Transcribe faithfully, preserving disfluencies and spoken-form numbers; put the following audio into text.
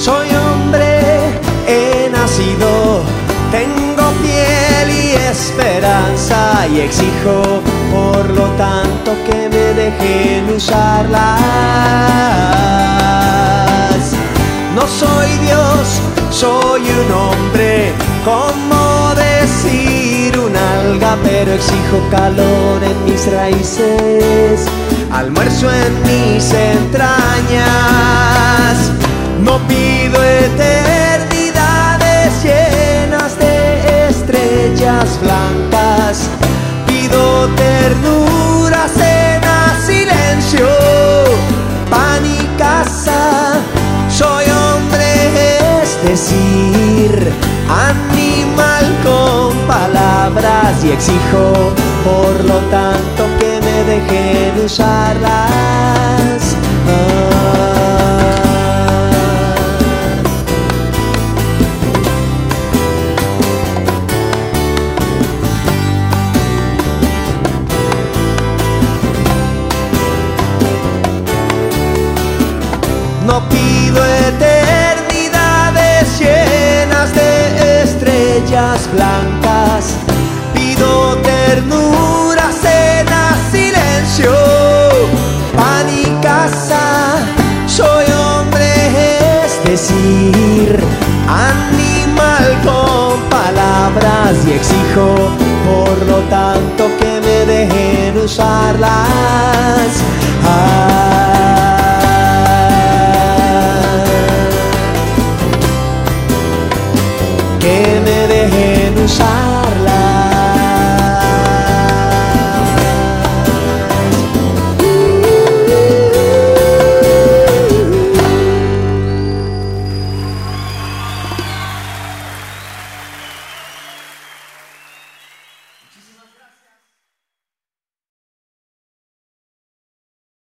Soy hombre, he nacido, tengo piel y esperanza y exijo por lo tanto que me dejen usarlas. No soy Dios, soy un hombre, como decir un alga, pero exijo calor en mis raíces, almuerzo en mis entrañas. No pido eternidades llenas de estrellas blancas, pido ternura, cena, silencio, pan y casa. Soy hombre, es decir, animal con palabras, y exijo por lo tanto que me dejen usarlas. Ah. No pido eternidades llenas de estrellas blancas, pido ternura, cena, silencio, pan y casa. Soy hombre, es decir, animal con palabras, y exijo por lo tanto que me dejen usarlas. Ah.